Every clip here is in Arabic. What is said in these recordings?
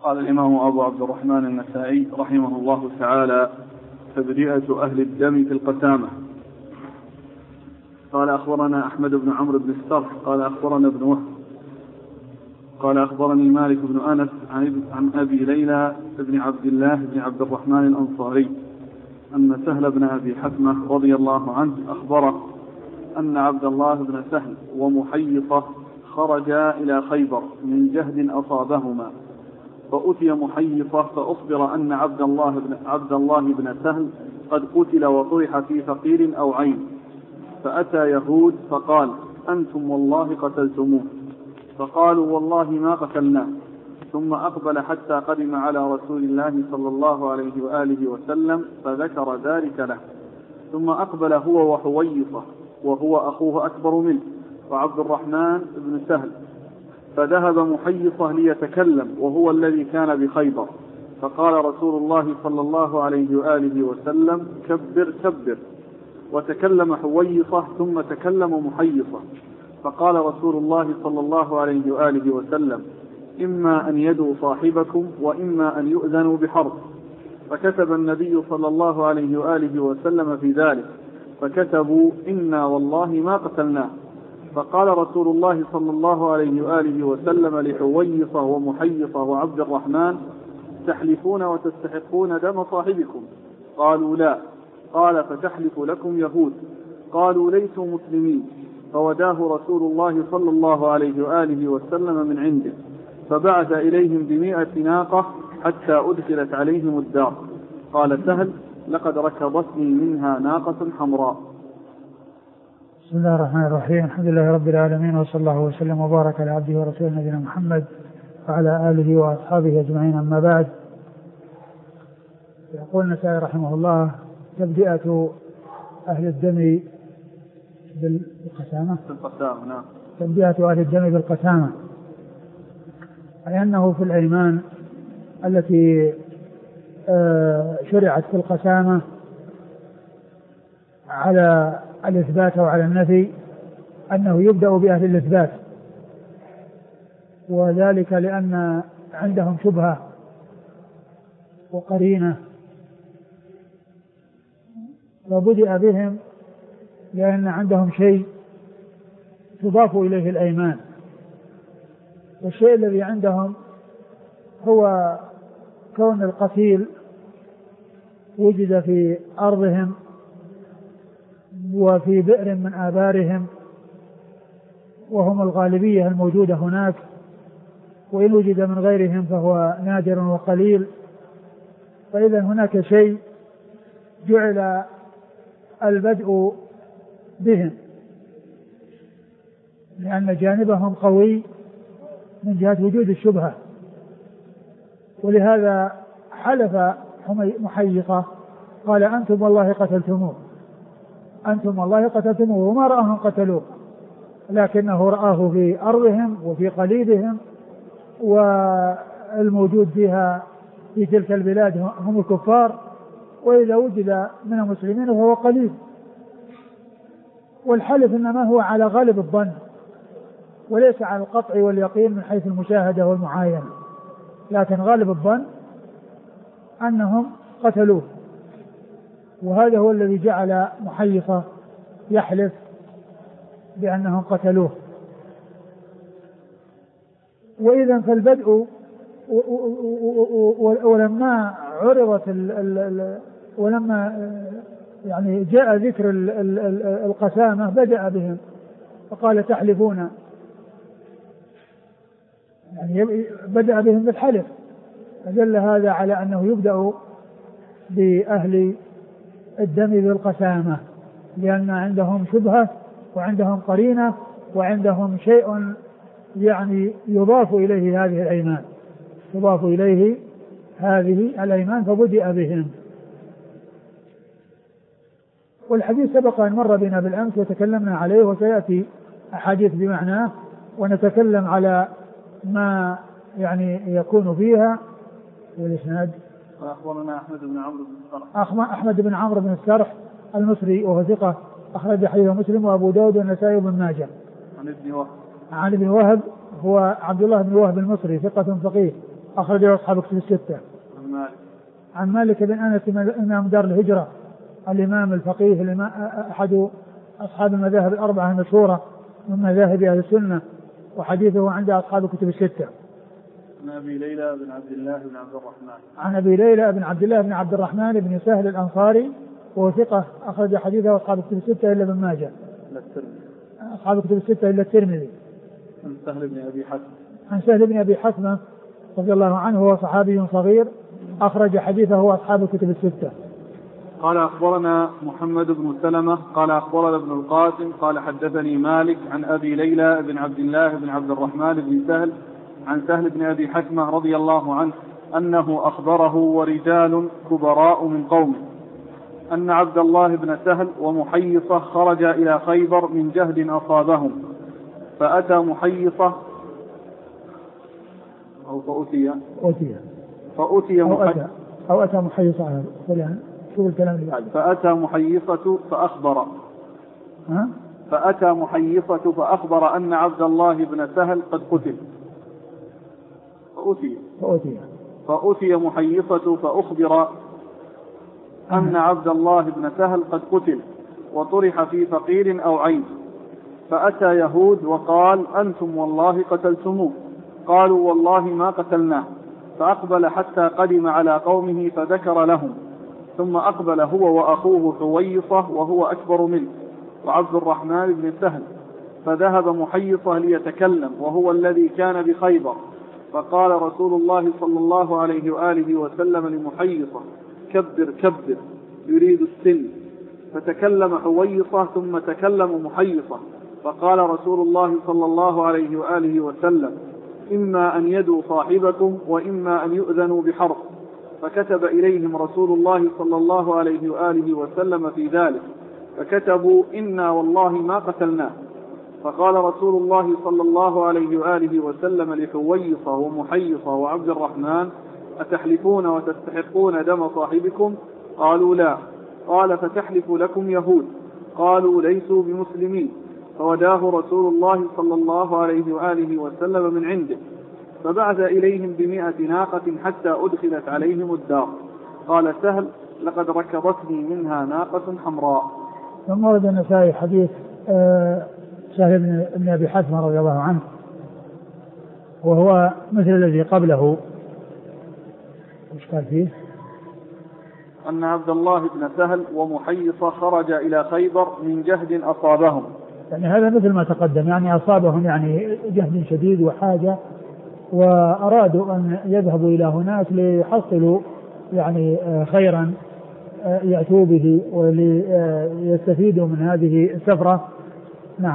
قال الإمام أبو عبد الرحمن النسائي رحمه الله تعالى: تبرئة أهل الدم في القسامة. قال أخبرنا أحمد بن عمرو بن السرح قال أخبرنا ابن وهب قال أخبرني مالك بن أنس عن أبي ليلى بن عبد الله بن عبد الرحمن الأنصاري أن سهل بن أبي حتمة رضي الله عنه أخبره أن عبد الله بن سهل ومحيصة خرجا إلى خيبر من جهد أصابهما، فأتي محيصة فأخبر أن عبد الله بن سهل قد قتل وطرح في فقير أو عين، فأتى يهود فقال: أنتم والله قتلتموه، فقالوا: والله ما قتلناه. ثم أقبل حتى قدم على رسول الله صلى الله عليه وآله وسلم فذكر ذلك له، ثم أقبل هو وحويصة وهو أخوه أكبر منه وعبد الرحمن بن سهل، فذهب محيصة ليتكلم وهو الذي كان بخيبر، فقال رسول الله صلى الله عليه وآله وسلم: كبر كبر. وتكلم حويصة ثم تكلم محيصة، فقال رسول الله صلى الله عليه وآله وسلم: إما أن يدعوا صاحبكم وإما أن يؤذنوا بحرب. فكتب النبي صلى الله عليه وآله وسلم في ذلك، فكتبوا: إنا والله ما قتلناه. فقال رسول الله صلى الله عليه وآله وسلم لحويصة ومحيصة وعبد الرحمن: تحلفون وتستحقون دم صاحبكم؟ قالوا: لا. قال: فتحلف لكم يهود. قالوا: ليسوا مسلمين. فوداه رسول الله صلى الله عليه وآله وسلم من عنده، فبعث إليهم ب100 ناقة حتى أدخلت عليهم الدار. قال سهل: لقد ركضتني منها ناقة حمراء. بسم الله الرحمن الرحيم. الحمد لله رب العالمين، وصلى الله وسلم وبارك على عبده ورسوله نبينا محمد وعلى آله وأصحابه أجمعين، أما بعد. يقول النسائي رحمه الله: تبدئة أهل الدم بالقسامة. نعم. تبدئة أهل الدم بالقسامة، أي أنه في الأيمان التي شرعت في القسامة على الإثبات أو على النفي، أنه يبدأ بأهل الإثبات، وذلك لأن عندهم شبهة وقرينة، وبدأ بهم لأن عندهم شيء تضاف إليه الأيمان، والشيء الذي عندهم هو كون القتيل وجد في أرضهم وفي بئر من آبارهم، وهم الغالبية الموجودة هناك، وإن وجد من غيرهم فهو نادر وقليل. فإذا هناك شيء جعل البدء بهم لأن جانبهم قوي من جهة وجود الشبهة، ولهذا حلف محيصة قال: أنتم والله قتلتموه، أنتم والله قتلتموه، وما رآهم قتلوه، لكنه رآه في أرضهم وفي قليبهم، والموجود فيها في تلك البلاد هم الكفار، وإذا وجد من المسلمين فهو قليل. والحلف إنما هو على غالب الظن وليس على القطع واليقين من حيث المشاهدة والمعاينة، لكن غالب الظن أنهم قتلوه، وهذا هو الذي جعل محيصة يحلف بأنهم قتلوه. وإذا فالبدء ولما عرضت ولما يعني جاء ذكر القسامة بدأ بهم فقال: تحلفون، يعني بدأ بهم بالحلف، فدل هذا على أنه يبدأ بأهل الدم بالقسامة، لأن عندهم شبهة وعندهم قرينة وعندهم شيء يعني يضاف إليه هذه الأيمان، يضاف إليه هذه الأيمان، فبدأ بهم. والحديث سبق أن مر بنا بالأمس وتكلمنا عليه، وسيأتي أحاديث بمعناه، ونتكلم على ما يعني يكون فيها. والإسناد: أخبرنا أحمد بن عمرو بن السرح. أحمد بن عمرو بن السرح المصري، وهو ثقة أخرج حديثه مسلم وأبو داود والنسائي وابن ماجه. عن ابن وهب هو عبد الله بن وهب المصري، ثقة فقيه أخرجه أصحاب كتب الستة. عن مالك بن أنس إمام دار الهجرة الإمام الفقيه الإمام أحد أصحاب المذاهب الأربعة المشهورة من مذاهب أهل السنة، وحديثه عند أصحاب كتب الستة. عن أبي ليلى بن عبد الله بن عبد الرحمن. عن أبي ليلى بن عبد الله بن عبد الرحمن بن سهل الأنصاري وهو ثقة أخرج حديثه أصحاب كتب الستة إلا ابن ماجه. أصحاب كتب الستة إلا الترمذي. عن سهل بن أبي حثمة. عن سهل بن أبي حثمة رضي الله عنه هو صحابي صغير أخرج حديثه أصحاب الكتب الستة. قال أخبرنا محمد بن سلمة قال أخبرنا ابن القاسم قال حدثني مالك عن أبي ليلى بن عبد الله بن عبد الرحمن بن سهل عن سهل بن أبي حثمة رضي الله عنه أنه أخبره ورجال كبراء من قومه أن عبد الله بن سهل ومحيصة خرج إلى خيبر من جهد أصابهم فأتى محيصة أو فأتى محيصة. شو الكلام اللي بعده؟ فأتى محيصة فأخبر أن عبد الله بن سهل قد قتل. فأتي محيصة فأخبر أن عبد الله بن سهل قد قتل وطرح في فقير أو عين. فأتى يهود وقال أنتم والله قتلتموه. قالوا والله ما قتلناه. فأقبل حتى قدم على قومه فذكر لهم، ثم أقبل هو وأخوه حويصة وهو أكبر منه وعبد الرحمن بن سهل، فذهب محيصة ليتكلم وهو الذي كان بخيبر. فقال رسول الله صلى الله عليه وآله وسلم لمحيصة كبر كبر يريد السن. فتكلم حويصة ثم تكلم محيصة، فقال رسول الله صلى الله عليه وآله وسلم إما أن يدوا صاحبكم وإما أن يؤذنوا بحرب. فكتب إليهم رسول الله صلى الله عليه وآله وسلم في ذلك، فكتبوا إنا والله ما قتلناه. فقال رسول الله صلى الله عليه وآله وسلم لحويصة ومحيصة وعبد الرحمن أتحلفون وتستحقون دم صاحبكم؟ قالوا لا. قال فتحلف لكم يهود؟ قالوا ليسوا بمسلمين. فوداه رسول الله صلى الله عليه وآله وسلم من عنده، فبعث إليهم ب100 ناقة حتى أدخلت عليهم الدار. قال سهل لقد ركضتني منها ناقة حمراء. ثم ورد النسائي حديث سهل بن أبي حثمة رضي الله عنه وهو مثل الذي قبله. وش قال فيه؟ أن عبد الله بن سهل ومحيصة خرج إلى خيبر من جهد أصابهم. يعني هذا مثل ما تقدم، يعني أصابهم يعني جهد شديد وحاجة، وأرادوا أن يذهبوا إلى هناك ليحصلوا يعني خيرا يأتوا به وليستفيدوا من هذه السفرة. نعم.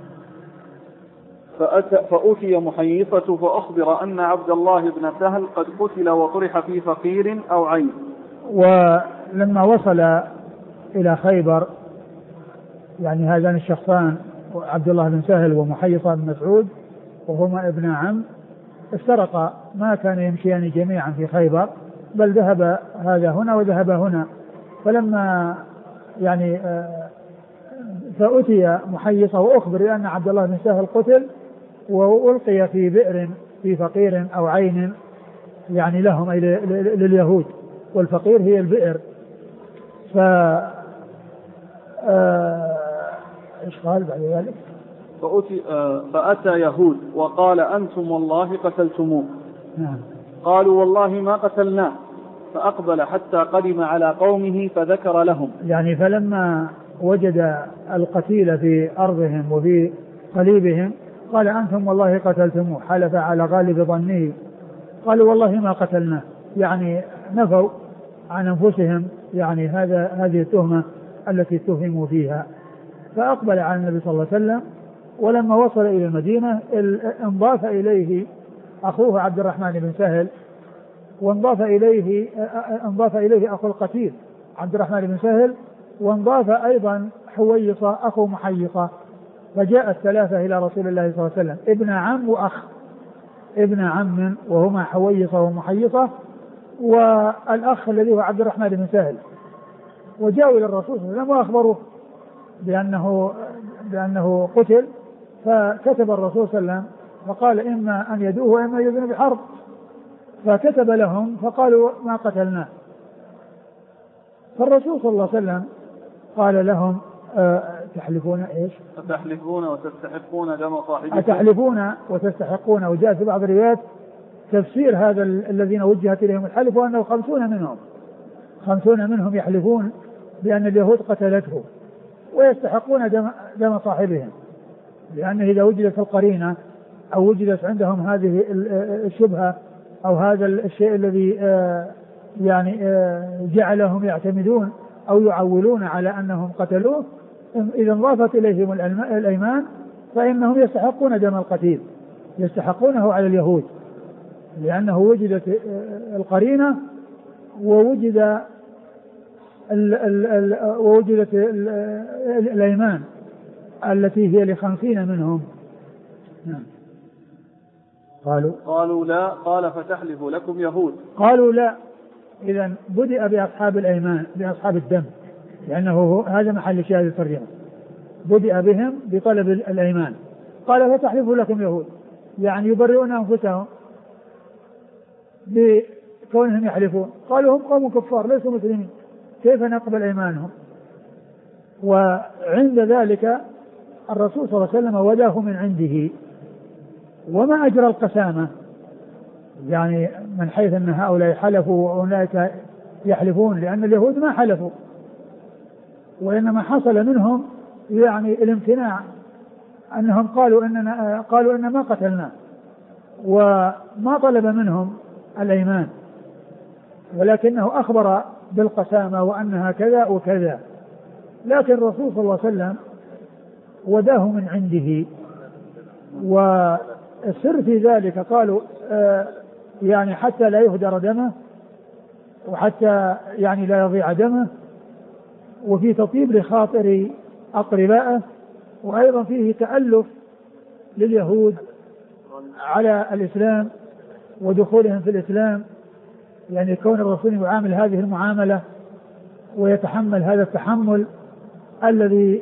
فأتي محيصة فأخبر أن عبد الله بن سهل قد قتل وطرح في فقير أو عين. ولما وصل إلى خيبر يعني هذان الشخصان عبد الله بن سهل ومحيصة بن مسعود وهما ابن عم افترقا، ما كان يمشيان جميعا في خيبر، بل ذهب هذا هنا وذهب هنا. فلما يعني فأتي محيصة وأخبر أن عبد الله بن سهل قتل وألقي في بئر في فقير أو عين يعني لهم أي لليهود، والفقير هي البئر. إيش قال بعد ذلك؟ فأتى يهود وقال أنتم والله قتلتموه. نعم. قالوا والله ما قتلناه. فأقبل حتى قدم على قومه فذكر لهم، يعني فلما وجد القتيل في أرضهم وفي قليبهم قال أنتم والله قتلتموه، حلف على غالب ظنه. قالوا والله ما قتلناه، يعني نفوا عن أنفسهم يعني هذه التهمة التي اتهموا فيها. فأقبل على النبي صلى الله عليه وسلم، ولما وصل إلى المدينة انضاف إليه أخوه عبد الرحمن بن سهل، وانضاف إليه أخو القتيل عبد الرحمن بن سهل، وانضاف أيضا حويصة أخو محيصة. فجاء الثلاثة إلى رسول الله صلى الله عليه وسلم، ابن عم وأخ، ابن عم وهما حويصة ومحيصة، والأخ الذي هو عبد الرحمن بن سهل، وجاءوا إلى الرسول صلى الله عليه وسلم وأخبروه بأنه قتل. فكتب الرسول صلى الله عليه وسلم فقال إما أن يدوه وإما يؤذن بحرب. فكتب لهم فقالوا ما قتلناه. فالرسول صلى الله عليه وسلم قال لهم تحلفون ايش؟ أتحلفون وتستحقون دم صاحبكم. أتحلفون وتستحقون. وجاء في بعض الروايات تفسير هذا الذين وجهت إليهم الحلف وأنه 50 منهم يحلفون بأن اليهود قتلته ويستحقون دم صاحبهم، لأنه إذا وجدت القرينة أو وجدت عندهم هذه الشبهة أو هذا الشيء الذي يعني جعلهم يعتمدون أو يعولون على أنهم قتلوه، إذا انضافت إليهم الأيمان فإنهم يستحقون دم القتيل، يستحقونه على اليهود، لأنه وجدت القرينة ووجدت الأيمان التي هي ل50 منهم. قالوا لا. قال فتحلف لكم يهود. قالوا لا. إذا بدأ بأصحاب الأيمان بأصحاب الدم، لأنه هذا محل شاهد الترجمة، بدأ بهم بطلب الأيمان. قال فتحلف لكم يهود، يعني يبرئون أنفسهم بكونهم يحلفون. قالوا هم قوم كفار ليسوا مسلمين، كيف نقبل أيمانهم؟ وعند ذلك الرسول صلى الله عليه وسلم وداه من عنده، وما أجرى القسامة، يعني من حيث أن هؤلاء حلفوا وأولئك يحلفون، لأن اليهود ما حلفوا، وإنما حصل منهم يعني الامتناع، أنهم قالوا إننا ما قتلنا، وما طلب منهم الأيمان، ولكنه أخبر بالقسامة وأنها كذا وكذا. لكن الرسول صلى الله عليه وسلم وداه من عنده، والسر في ذلك قالوا يعني حتى لا يهدر دمه، وحتى يعني لا يضيع دمه، وفي تطيب لخاطر أقربائه، وأيضا فيه تألف لليهود على الإسلام ودخولهم في الإسلام، يعني كون الرسول يعامل هذه المعاملة ويتحمل هذا التحمل الذي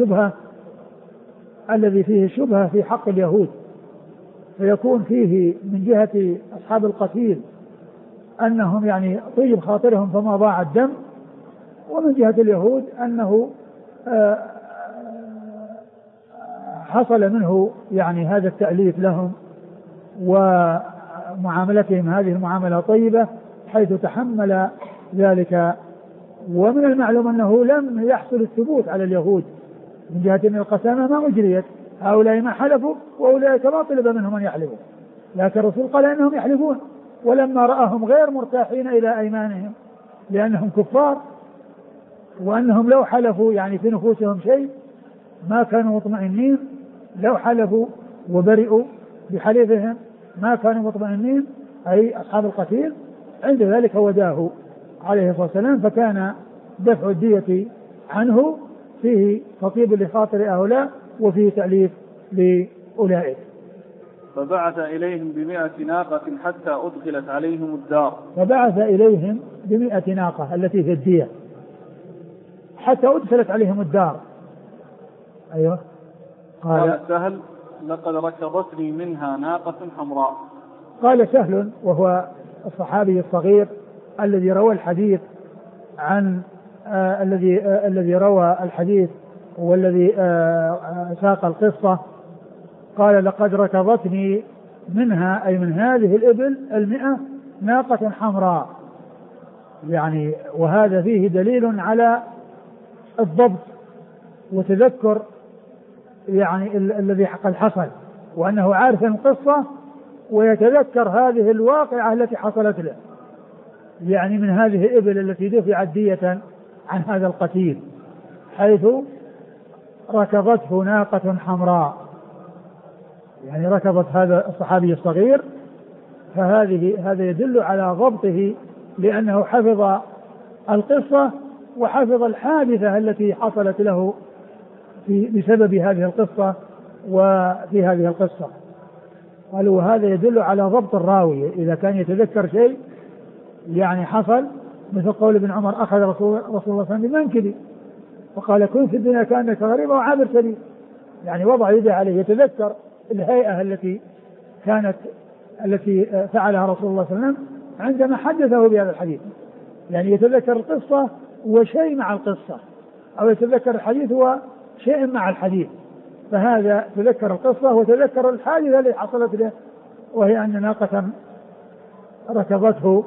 فيه شبهة في حق اليهود، فيكون فيه من جهة أصحاب القتيل أنهم يعني طيب خاطرهم فما ضاع الدم، ومن جهة اليهود أنه حصل منه يعني هذا التأليف لهم ومعاملتهم هذه المعاملة طيبة حيث تحمل ذلك. ومن المعلوم أنه لم يحصل الثبوت على اليهود من جهة أن القسامة ما أجريت، هؤلاء ما حلفوا وأولئك ما طلب منهم أن يحلفوا، لكن الرسول قال إنهم يحلفون، ولما رآهم غير مرتاحين إلى أيمانهم لأنهم كفار، وأنهم لو حلفوا يعني في نفوسهم شيء ما كانوا مطمئنين، لو حلفوا وبرئوا بحلفهم ما كانوا مطمئنين، أي أصحاب القتيل. عند ذلك وداه عليه الصلاة والسلام، فكان دفع الدية عنه فيه تطيب لخاطر هؤلاء وفيه تأليف لأولئك. فبعث إليهم ب100 ناقة حتى أدخلت عليهم الدار. فبعث إليهم ب100 ناقة التي في الدية حتى أدخلت عليهم الدار. أيوة. قال سهل لقد ركضتني منها ناقة حمراء. قال سهل وهو الصحابي الصغير الذي روى الحديث عن الذي روى الحديث والذي ساق القصة، قال لقد ركضتني منها أي من هذه الإبل 100 ناقة حمراء، يعني وهذا فيه دليل على الضبط وتذكر يعني الذي قد حصل، وأنه عارف القصة ويتذكر هذه الواقعة التي حصلت له، يعني من هذه الإبل التي دفعت دية عن هذا القتيل، حيث ركضته ناقة حمراء، يعني ركضت هذا الصحابي الصغير، هذا يدل على ضبطه، لأنه حفظ القصة وحفظ الحادثة التي حصلت له بسبب هذه القصة وفي هذه القصة. قالوا وهذا يدل على ضبط الراوي، إذا كان يتذكر شيء يعني حصل، مثل قول ابن عمر أخذ رسول الله صلى الله عليه وسلم بمنكبي وقال كن في الدنيا كأنك غريب وعابر سبيل، يعني وضع يده عليه، يتذكر الهيئة التي كانت التي فعلها رسول الله صلى الله عليه وسلم عندما حدثه بهذا الحديث، يعني يتذكر القصة وشيء مع القصة، أو يتذكر الحديث وشيء مع الحديث. فهذا تذكر القصة وتذكر الحادثة التي حصلت له، وهي أن ناقة ركضته،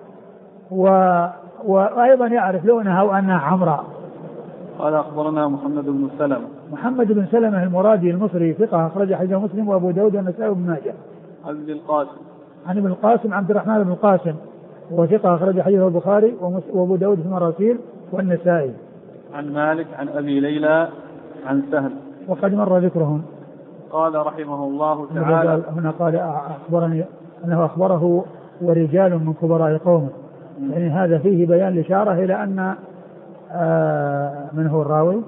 وأيضا يعرف لونها وأنها حمراء. قال أخبرنا محمد بن سلمة. محمد بن سلمة المرادي المصري ثقة أخرج حديثه مسلم وأبو داود والنسائي وابن ماجه. عن ابن القاسم. عن ابن القاسم عبد الرحمن بن القاسم وهو ثقة أخرج حديثه البخاري وأبو داود في المراسيل والنسائي. عن مالك عن أبي ليلى عن سهل وقد مر ذكرهم. قال رحمه الله تعالى هنا قال أخبرني أنه أخبره ورجال من كبراء قومه، يعني هذا فيه بيان الإشارة إلى أن من هو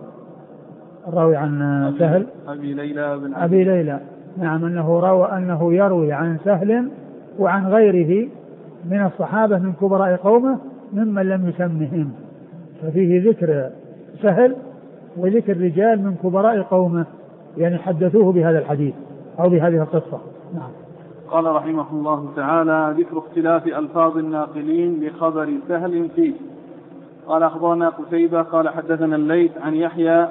الراوي عن سهل أبي ليلى نعم، أنه يروي عن سهل وعن غيره من الصحابة من كبراء قومه ممن لم يسمهم، ففيه ذكر سهل وذكر رجال من كبراء قومه يعني حدثوه بهذا الحديث أو بهذه القصة. نعم. قال رحمه الله تعالى ذكر اختلاف ألفاظ الناقلين لخبر سهل فيه. قال أخبرنا قتيبة قال حدثنا الليث عن يحيى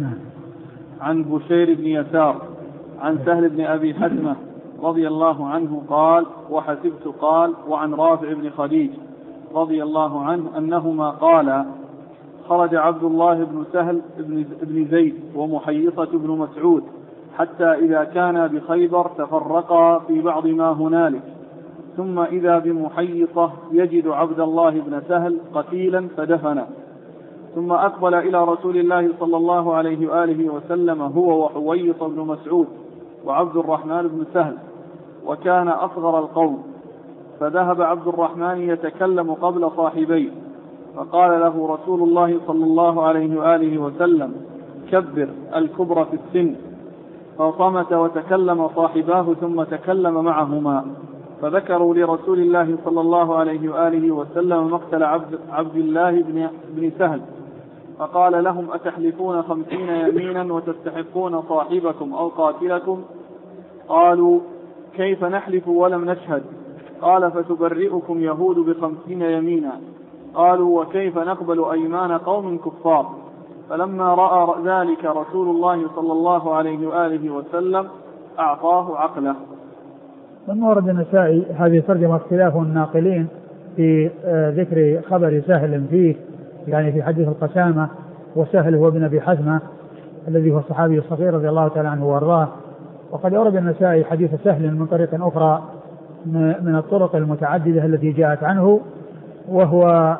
عن بشير بن يسار عن سهل بن أبي حزمة رضي الله عنه قال وحسبت قال وعن رافع بن خديج رضي الله عنه أنهما قال خرج عبد الله بن سهل بن زيد ومحيصة بن مسعود حتى إذا كان بخيبر تفرقا في بعض ما هنالك، ثم إذا بمحيصة يجد عبد الله بن سهل قتيلا فدفنه، ثم أقبل إلى رسول الله صلى الله عليه وآله وسلم هو وحويص بن مسعود وعبد الرحمن بن سهل، وكان أصغر القوم، فذهب عبد الرحمن يتكلم قبل صاحبيه، فقال له رسول الله صلى الله عليه وآله وسلم كبر الكبر في السن، فصمت وتكلم صاحباه ثم تكلم معهما، فذكروا لرسول الله صلى الله عليه وآله وسلم مقتل عبد الله بن سهل، فقال لهم أتحلفون 50 يمينا وتستحقون صاحبكم أو قاتلكم؟ قالوا كيف نحلف ولم نشهد؟ قال فتبرئكم يهود ب50 يمينا. قالوا وكيف نقبل أيمان قوم كفار؟ فلما رأى ذلك رسول الله صلى الله عليه وآله وسلم أعطاه عقله. ثم ورد النسائي هذه ترجمة اختلاف الناقلين في ذكر خبر سهل فيه، يعني في حديث القسامة، وسهل هو ابن أبي حزمة الذي هو الصحابي الصغير رضي الله تعالى عنه وارضاه. وقد ورد النسائي حديث سهل من طريق أخرى من الطرق المتعددة التي جاءت عنه، وهو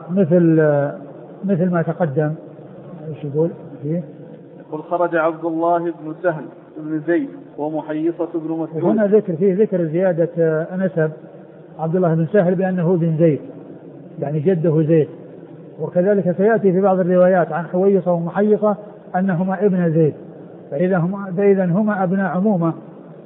مثل ما تقدم. ايش يقول فيه؟ يقول خرج عبد الله بن سهل بن زيد ومحيصة بن مسعود. هنا ذكر زيادة نسب عبد الله بن سهل بأنه بن زيد، يعني جده زيد، وكذلك سيأتي في بعض الروايات عن حويصة ومحيصة أنهما ابن زيد، فإذا هما أبناء عمومة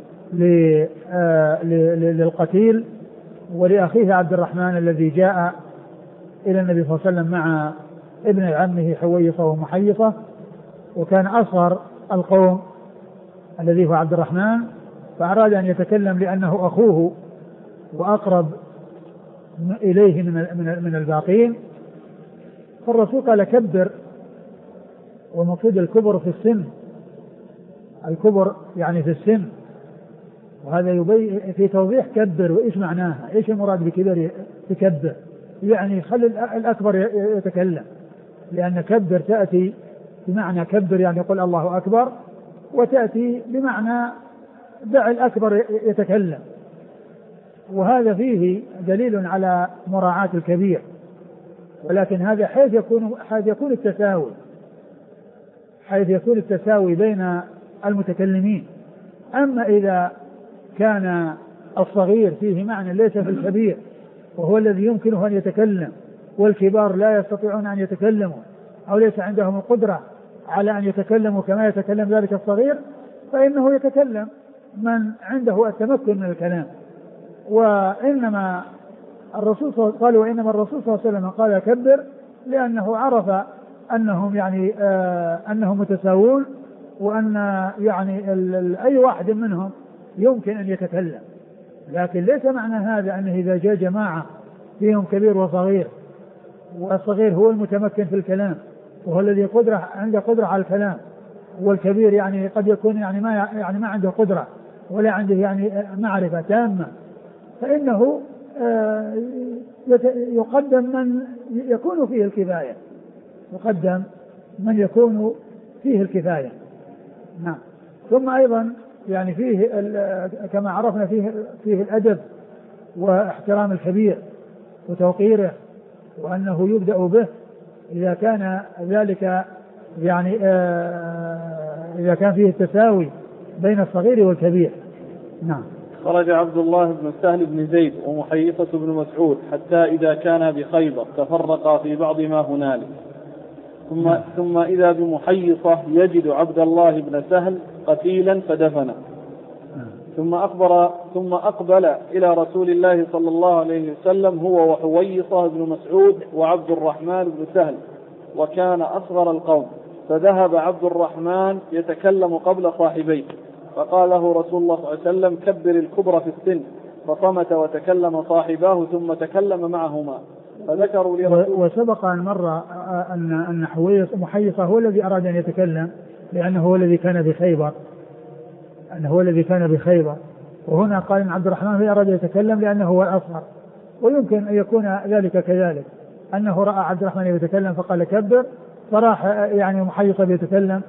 للقتيل ولأخيه عبد الرحمن الذي جاء إلى النبي صلى الله عليه وسلم مع ابن عمه حويصة ومحيصة، وكان أصغر القوم الذي هو عبد الرحمن، فأراد أن يتكلم لأنه أخوه وأقرب إليه من الباقين، فالرسول قال كبر، والمقصود الكبر في السن، الكبر يعني في السن، وهذا يبين في توضيح كبر وإيش معناها، إيش المراد بكبر تكبر، يعني خلي الأكبر يتكلم، لأن كبر تأتي بمعنى كبر يعني يقول الله أكبر، وتأتي بمعنى دع الأكبر يتكلم، وهذا فيه دليل على مراعاة الكبير، ولكن هذا حيث يكون التساوي بين المتكلمين. أما إذا كان الصغير فيه معنى ليس في الكبير وهو الذي يمكنه أن يتكلم، والكبار لا يستطيعون أن يتكلموا أو ليس عندهم القدرة على أن يتكلموا كما يتكلم ذلك الصغير، فإنه يتكلم من عنده التمكن من الكلام. وإنما الرسول صلى الله عليه وسلم قال كبر لأنه عرف أنهم يعني أنهم متساوون، وأن يعني أي واحد منهم يمكن أن يتكلم، لكن ليس معنى هذا أنه إذا جاء جماعة فيهم كبير وصغير، والصغير هو المتمكن في الكلام وهو الذي عنده قدرة على الكلام، والكبير يعني قد يكون يعني ما عنده قدرة ولا عنده يعني معرفة تامة، فإنه يقدم من يكون فيه الكفاية، يقدم من يكون فيه الكفاية. نعم. ثم أيضا يعني فيه كما عرفنا فيه الأدب واحترام الكبير وتوقيره، وأنه يبدأ به إذا كان ذلك يعني إذا كان فيه التساوي بين الصغير والكبير. نعم. خرج عبد الله بن سهل بن زيد ومحيصة بن مسعود حتى إذا كان بخيبر تفرقا في بعض ما هنالك، ثم إذا بمحيصة يجد عبد الله بن سهل قتيلا فدفنه، ثم أقبل إلى رسول الله صلى الله عليه وسلم هو وحويصة بن مسعود وعبد الرحمن بن سهل، وكان أصغر القوم، فذهب عبد الرحمن يتكلم قبل صاحبيه، فقال له رسول الله صلى الله عليه وسلم كبر الكبر في السن، فصمت وتكلم صاحباه ثم تكلم معهما، فذكروا وسبق أن مر أن محيصة هو الذي أراد أن يتكلم لأنه هو الذي كان بخيبر، وهنا قال إن عبد الرحمن هو أراد يتكلم لأنه هو الأصغر، ويمكن أن يكون ذلك كذلك، أنه رأى عبد الرحمن يتكلم فقال كبر، فراح يعني محيصة يتكلم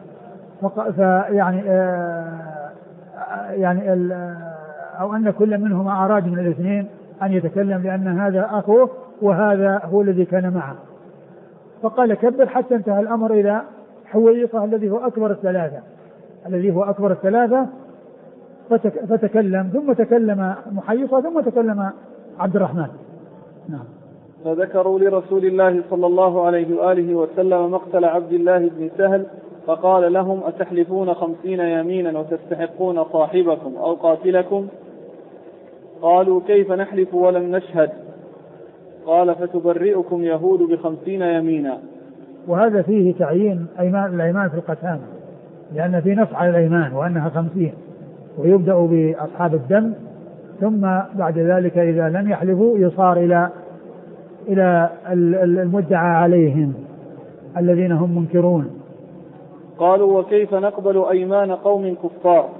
أو أن كل منهما أراد من الاثنين أن يتكلم لأن هذا أخوه وهذا هو الذي كان معه، فقال كبر حتى انتهى الأمر إلى حويصة الذي هو أكبر الثلاثة فتكلم، ثم تكلم محيصة، ثم تكلم عبد الرحمن. نعم. فذكروا لرسول الله صلى الله عليه وآله وسلم مقتل عبد الله بن سهل، فقال لهم أتحلفون 50 يمينا وتستحقون صاحبكم أو قاتلكم؟ قالوا كيف نحلف ولم نشهد؟ قال فتبرئكم يهود ب50 يمينا. وهذا فيه تعيين الأيمان في القسامة، لأن في نص على الأيمان وأنها 50، ويبدأ بأصحاب الدم، ثم بعد ذلك إذا لم يحلفوا يصار إلى المدعى عليهم الذين هم منكرون. قالوا وكيف نقبل أيمان قوم كفار؟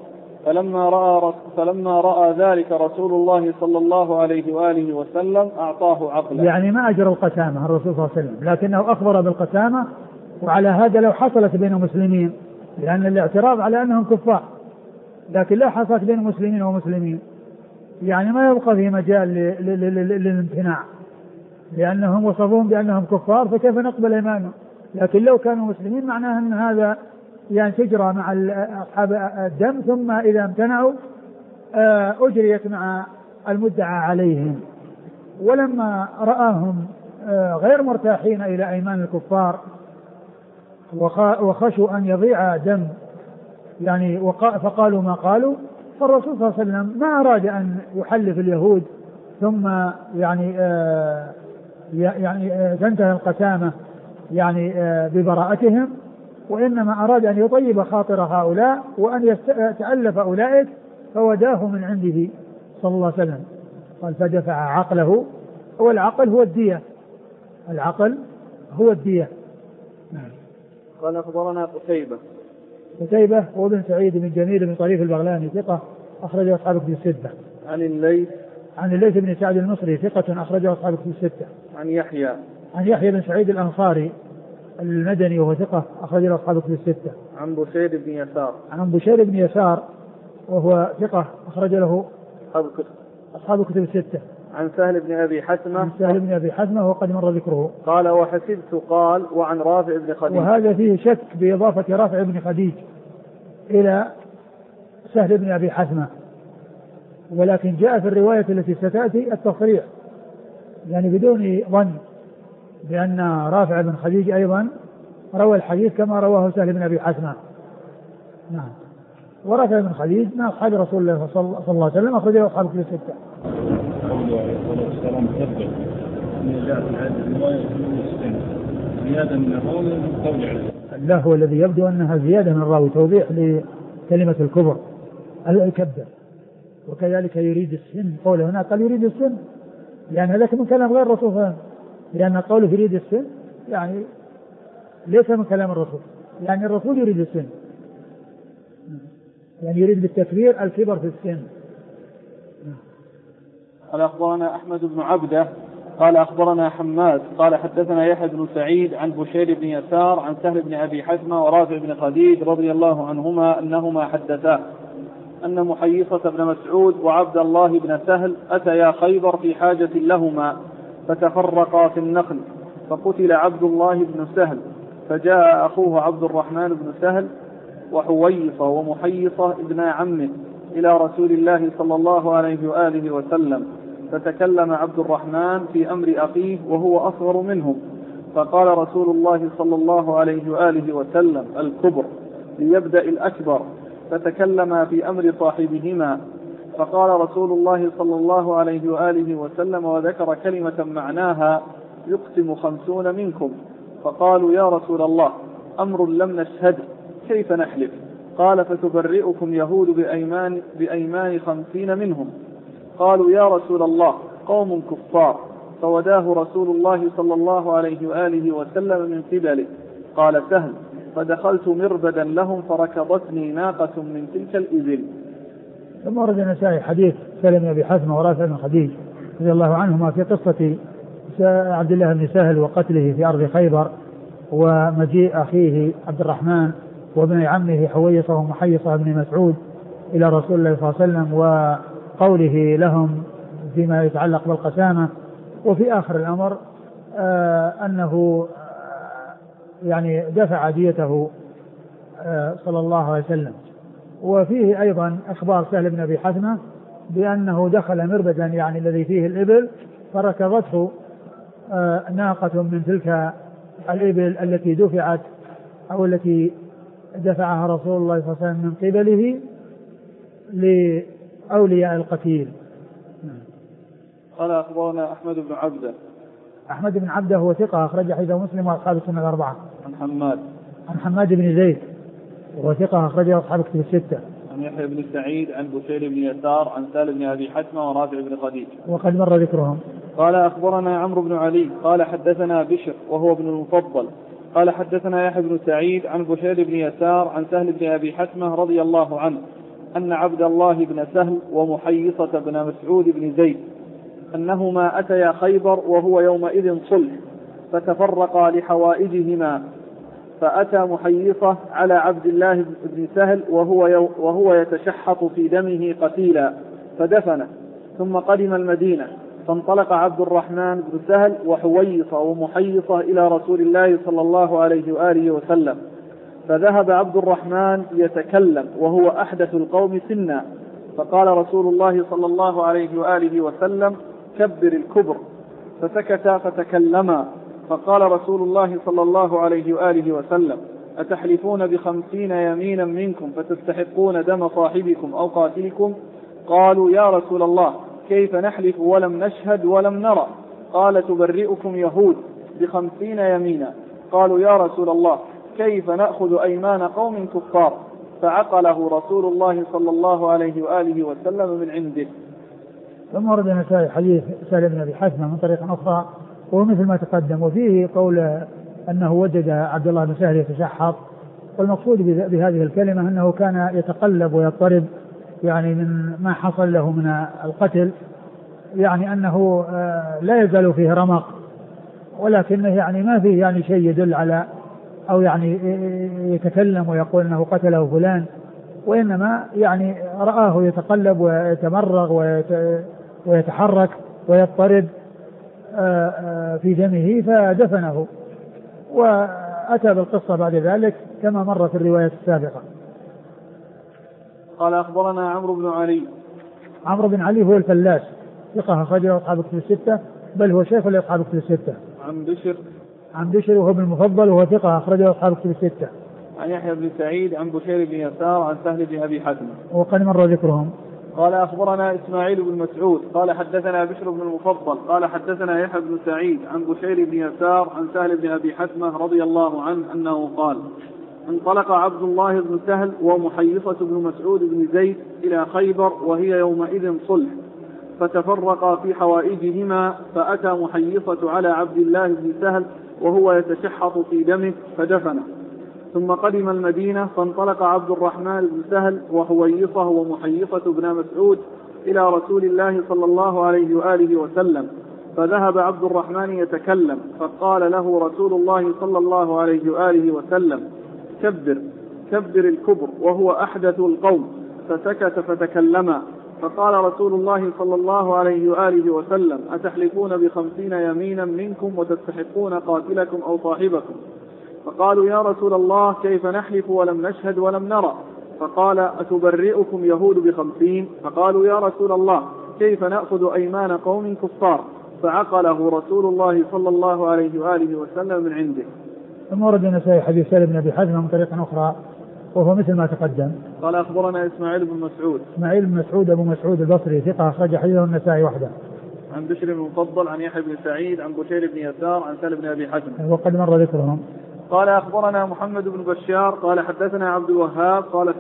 فلما رأى ذلك رسول الله صلى الله عليه وآله وسلم أعطاه عقلا، يعني ما أجر القسامة الرسول صلى الله عليه وسلم، لكنه أخبر بالقسامة، وعلى هذا لو حصلت بين المسلمين، لأن الاعتراف على أنهم كفار، لكن لا حصلت بين مسلمين ومسلمين يعني ما يبقى في مجال للامتناع، لأنهم وصفوهم بأنهم كفار، فكيف نقبل إيمانهم؟ لكن لو كانوا مسلمين معناه أن هذا يعني تجرى مع أصحاب الدم، ثم إذا امتنعوا أجريت مع المدعى عليهم. ولما رآهم غير مرتاحين إلى أيمان الكفار وخشوا أن يضيع دم يعني فقالوا ما قالوا، فالرسول صلى الله عليه وسلم ما أراد أن يحلف اليهود ثم يعني تنتهي القسامة يعني ببراءتهم، وإنما أراد أن يطيب خاطر هؤلاء وأن يتألف أولئك، فوداه من عنده صلى الله عليه وسلم. قال فدفع عقله، والعقل هو الدية، العقل هو الدية. قال أخبرنا قتيبة هو بن سعيد بن جميل بن طريف البغلاني ثقة أخرجه أصحاب كتب الستة. عن الليث بن سعد المصري ثقة أخرجه أصحاب كتب الستة. عن يحيى بن سعيد الأنصاري المدني وهو ثقة أخرجه أصحاب كتب الستة. عن بشير بن يسار وهو ثقة أخرج له أصحاب كتب الستة. عن سهل بن أبي حزمة وقد مر ذكره. قال وحسبت قال وعن رافع بن خديج. وهذا فيه شك بإضافة رافع بن خديج إلى سهل بن أبي حزمة، ولكن جاء في الرواية التي ستأتي التصريح يعني بدون ظن بأن رافع بن خديج أيضا روى الحديث كما رواه سهل بن أبي حزمة. نعم. ورافع بن خديج من أصحاب رسول الله صلى الله عليه وسلم أخرجه أصحاب كتب الستة. الله هو الذي يبدو أنها زيادة من الراوي، توضيح لكلمة الكبر الكبر، وكذلك يريد السن، قوله هنا قال يريد السن، يعني هذا من كلام غير الرسول صلى الله عليه وسلم، لأن قوله يريد السن يعني ليس من كلام الرسول، يعني الرسول يريد السن، يعني يريد بالتكبير الكبر في السن. قال أخبرنا أحمد بن عبده قال أخبرنا حماد قال حدثنا يحيى بن سعيد عن بشير بن يسار عن سهل بن أبي حثمة ورافع بن خديج رضي الله عنهما أنهما حدثا أن محيصة بن مسعود وعبد الله بن سهل أتيا خيبر في حاجة لهما فتفرقا في النخل، فقتل عبد الله بن سهل، فجاء أخوه عبد الرحمن بن سهل وحويصة ومحيصة ابن عمه إلى رسول الله صلى الله عليه وآله وسلم، فتكلم عبد الرحمن في أمر أخيه وهو أصغر منهم، فقال رسول الله صلى الله عليه وآله وسلم الكبر ليبدأ الأكبر، فتكلم في أمر صاحبهما، فقال رسول الله صلى الله عليه وآله وسلم وذكر كلمة معناها يقسم 50 منكم، فقالوا يا رسول الله أمر لم نشهد كيف نحلف؟ قال فتبرئكم يهود بأيمان 50 منهم. قالوا يا رسول الله قوم كفار، فوداه رسول الله صلى الله عليه وآله وسلم من قبله. قال سهل فدخلت مربدا لهم فركضتني ناقة من تلك الإبل. ثم ورد النسائي حديث سهل بن أبي حثمة ورافع بن خديج رضي الله عنهما في قصة عبد الله بن سهل وقتله في أرض خيبر، ومجيء أخيه عبد الرحمن وابن عمه حويصة ومحيصة بن مسعود إلى رسول الله صلى الله عليه وسلم، وقوله لهم فيما يتعلق بالقسامة، وفي آخر الأمر أنه يعني دفع ديته صلى الله عليه وسلم. وفيه أيضا أخبار سهل بن أبي حثمة بأنه دخل مربدا يعني الذي فيه الإبل، فركضته ناقة من تلك الإبل التي دفعت أو التي دفعها رسول الله صلى الله عليه وسلم من قبله لأولياء القتيل. قال أخبرنا أحمد بن عبده. أحمد بن عبده هو ثقة أخرج حديثه مسلم وأصحاب السنة الأربعة. عن حماد بن زيد وهو ثقة أخرج أصحاب الكتب الستة. عن يحيى بن سعيد عن بشير بن يسار عن سالم بن أبي حثمة ورافع بن خديج وقد مر ذكرهم. قال أخبرنا عمرو بن علي قال حدثنا بشر وهو ابن المفضل قال حدثنا يحيى بن سعيد عن بشير بن يسار عن سهل بن أبي حثمة رضي الله عنه أن عبد الله بن سهل ومحيصة بن مسعود بن زيد أنهما أتيا خيبر وهو يومئذ صلح، فتفرقا لحوائجهما، فأتى محيصة على عبد الله بن سهل وهو يتشحط في دمه قتيلا فدفنه، ثم قدم المدينة، فانطلق عبد الرحمن بن سهل وحويصة ومحيصة إلى رسول الله صلى الله عليه وآله وسلم، فذهب عبد الرحمن يتكلم وهو أحدث القوم سنا، فقال رسول الله صلى الله عليه وآله وسلم كبر الكبر، فسكتا فتكلما، فقال رسول الله صلى الله عليه وآله وسلم أتحلفون ب50 يمينا منكم فتستحقون دم صاحبكم أو قاتلكم؟ قالوا يا رسول الله كيف نحلف ولم نشهد ولم نرى؟ قال تبرئكم يهود ب50 يمينا. قالوا يا رسول الله كيف نأخذ أيمان قوم كفار؟ فعقله رسول الله صلى الله عليه وآله وسلم من عنده. ثم ورد النسائي حديث سهل بن أبي حثمة من طريق أخرى ومثل ما تقدم، وفيه قول أنه وجد عبد الله بن سهل يتشحط، والمقصود بهذه الكلمة أنه كان يتقلب ويضطرب يعني من ما حصل له من القتل، يعني أنه لا يزال فيه رمق، ولكنه يعني ما فيه يعني شيء يدل على أو يعني يتكلم ويقول أنه قتله فلان، وإنما يعني رآه يتقلب ويتمرغ ويتحرك ويضطرب في دمه فدفنه، وأتى بالقصة بعد ذلك كما مر في الرواية السابقة. قال أخبرنا عمرو بن علي. عمرو بن علي هو الفلاس ثقة أخرجه أصحاب الكتب الستة، بل هو شيخ لأصحاب الكتب الستة. عن بشر وهو ابن المفضل وهو ثقة أخرجه أصحاب الكتب الستة. عن يحيى بن سعيد عن بشير بن يسار عن سهل بن أبي حثمة وقد مر ذكرهم. قال أخبرنا إسماعيل بن مسعود قال حدثنا بشر بن المفضل قال حدثنا يحيى بن سعيد عن بشير بن يسار عن سهل بن أبي حثمة رضي الله عنه أنه قال انطلق عبد الله بن سهل ومحيصة بن مسعود بن زيد إلى خيبر وهي يومئذ صلح، فتفرقا في حوائجهما، فأتى محيصة على عبد الله بن سهل وهو يتشحط في دمه فدفنه. ثم قدم المدينة، فانطلق عبد الرحمن بن سهل وحويصة ومحيصة بن مسعود إلى رسول الله صلى الله عليه وآله وسلم، فذهب عبد الرحمن يتكلم، فقال له رسول الله صلى الله عليه وآله وسلم: كبر الكبر، وهو أحدث القوم. فسكت فتكلما، فقال رسول الله صلى الله عليه وآله وسلم: أتحلفون ب50 يمينا منكم وتستحقون قاتلكم أو صاحبكم؟ فقالوا: يا رسول الله، كيف نحلف ولم نشهد ولم نرى؟ فقال: أتبرئكم يهود ب50؟ فقالوا: يا رسول الله، كيف نأخذ أيمان قوم كفار؟ فعقله رسول الله صلى الله عليه وآله وسلم من عنده. ثم ورد النسائي حديث سالم بن أبي حاتم من طريق أخرى وهو مثل ما تقدم. قال أخبرنا إسماعيل بن مسعود أبو مسعود البصري ثقة، أخرج حديثه النسائي وحده. عن بشر بن المفضل عن يحيى بن سعيد عن بشير بن يسار عن سالم بن أبي حاتم وقد مر ذكرهم. قال أخبرنا محمد بن بشار قال حدثنا عبد الوهاب قال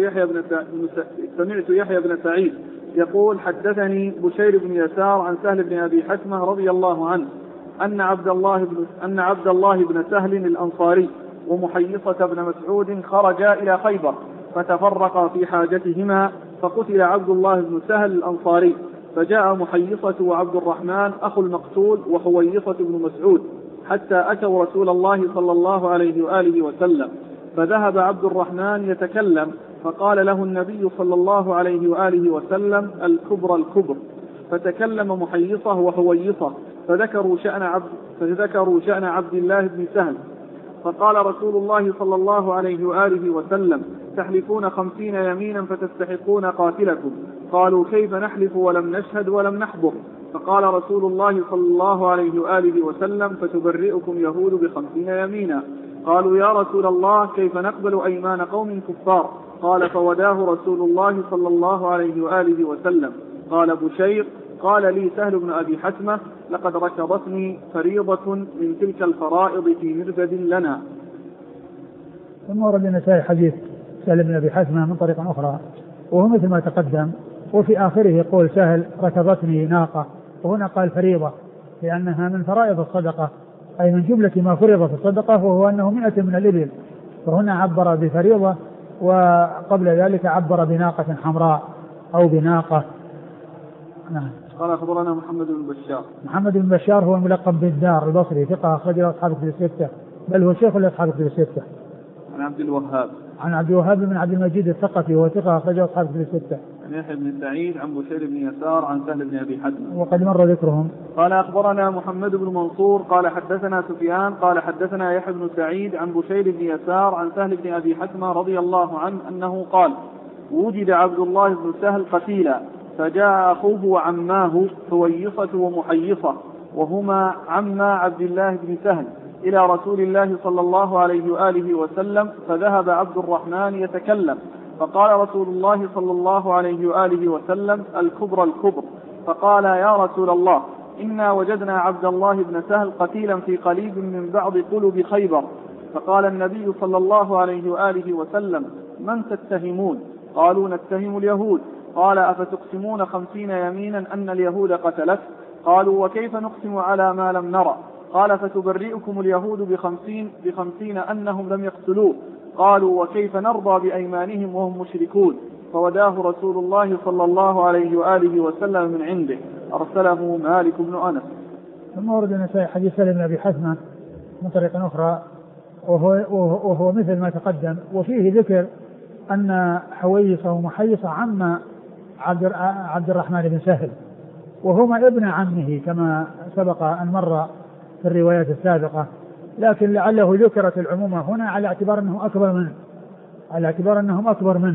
سمعت يحيى بن سعيد يقول: حدثني بشير بن يسار عن سهل بن أبي حتمة رضي الله عنه أن عبد الله بن سهل الأنصاري ومحيصة بن مسعود خرجا إلى خيبر، فتفرقا في حاجتهما، فقتل عبد الله بن سهل الأنصاري، فجاء محيصة وعبد الرحمن أخو المقتول وحويصة بن مسعود حتى أتوا رسول الله صلى الله عليه وآله وسلم، فذهب عبد الرحمن يتكلم، فقال له النبي صلى الله عليه وآله وسلم: الكبر. فتكلم محيصة وحويصة فذكروا شأن عبد الله بن سهل، فقال رسول الله صلى الله عليه وآله وسلم: تحلفون 50 يمينا فتستحقون قاتلكم. قالوا: كيف نحلف ولم نشهد ولم نحضر؟ فقال رسول الله صلى الله عليه وآله وسلم: فتبرئكم يهود ب50 يمينا. قالوا: يا رسول الله، كيف نقبل أيمان قوم كفار؟ قال: فوداه رسول الله صلى الله عليه وآله وسلم. قال بشير: قال لي سهل بن أبي حتمة: لقد ركضتني فريضة من تلك الفرائض في مرفد لنا. ثم ورد النسائي حديث سهل بن أبي حتمة من طريق أخرى وهو مثل ما تقدم، وفي آخره يقول: سهل ركضتني ناقة، وهنا قال فريضة لأنها من فرائض الصدقة، أي من جملة ما فرض في الصدقة، وهو أنه 100 من الإبل، فهنا عبر بفريضة، وقبل ذلك عبر بناقة حمراء أو بناقة. نعم. قال أخبرنا محمد بن بشار هو الملقب بالدار البصري ثقة، أخرج له أصحاب الكتب الستة، بل هو شيخ لأصحاب الكتب الستة. عن عبد الوهاب بن عبد المجيد الثقفي وهو ثقة، أخرج له أصحاب الكتب الستة. عن يحيى بن سعيد عن بشير بن يسار عن سهل بن أبي حتمة وقد مر ذكرهم. قال أخبرنا محمد بن منصور قال حدثنا سفيان قال حدثنا يحيى بن سعيد عن بشير بن يسار عن سهل بن أبي حتمة رضي الله عنه أنه قال: وجد عبد الله بن سهل قتيلا، فجاء أخوه وعماه حويصة ومحيصة وهما عما عبد الله بن سهل إلى رسول الله صلى الله عليه وآله وسلم، فذهب عبد الرحمن يتكلم، فقال رسول الله صلى الله عليه وآله وسلم: الكبر. فقال: يا رسول الله، إنا وجدنا عبد الله بن سهل قتيلا في قليب من بعض قلوب خيبر. فقال النبي صلى الله عليه وآله وسلم: من تتهمون؟ قالوا: نتهم اليهود. قال: أفتقسمون 50 يمينا أن اليهود قتلت؟ قالوا: وكيف نقسم على ما لم نرى؟ قال: فتبرئكم اليهود ب50 أنهم لم يقتلوه. قالوا: وكيف نرضى بأيمانهم وهم مشركون؟ فوداه رسول الله صلى الله عليه وآله وسلم من عنده، أرسله مالك بن أنس. ثم ورد النسائي حديث سهل بن أبي حتمة من طريق أخرى وهو مثل ما تقدم، وفيه ذكر أن حويصة ومحيصة عم عبد الرحمن بن سهل، وهما ابن عمه كما سبق أن مر في الروايات السابقة، لكن لعله ذكرت العمومة هنا على اعتبار أنهم أكبر منه،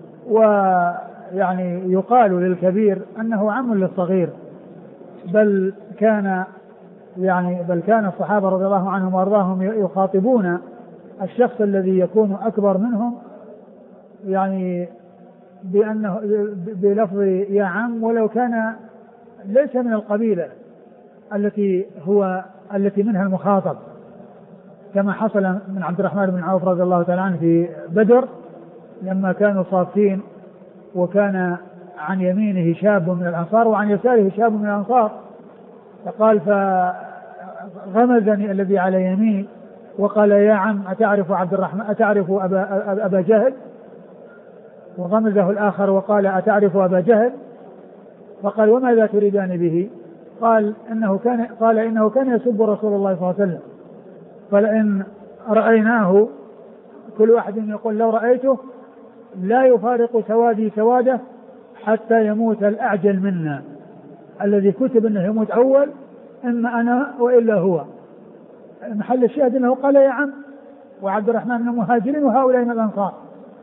ويعني يقال للكبير أنه عم للصغير، بل كان الصحابة رضي الله عنهم وأرضاهم يخاطبون الشخص الذي يكون أكبر منهم يعني بأنه بلفظ يا عم، ولو كان ليس من القبيلة التي منها المخاطب، كما حصل من عبد الرحمن بن عوف رضي الله تعالى عنه في بدر لما كانوا صافين، وكان عن يمينه شاب من الأنصار وعن يساره شاب من الأنصار، فقال فغمزني الذي على يميني وقال يا عم أتعرف عبد الرحمن أتعرف أبا جهل، وغمزه الآخر وقال أتعرف أبا جهل، فقال وماذا تريدان به؟ قال إنه كان يسب رسول الله صلى الله عليه وسلم، فلئن رأيناه كل واحد يقول لو رأيته لا يفارق سوادي سواده حتى يموت الأعجل منا، الذي كتب أنه يموت أول إما أنا وإلا هو. محل الشاهد أنه قال يا عم، وعبد الرحمن من المهاجرين وهؤلاء من الأنصار،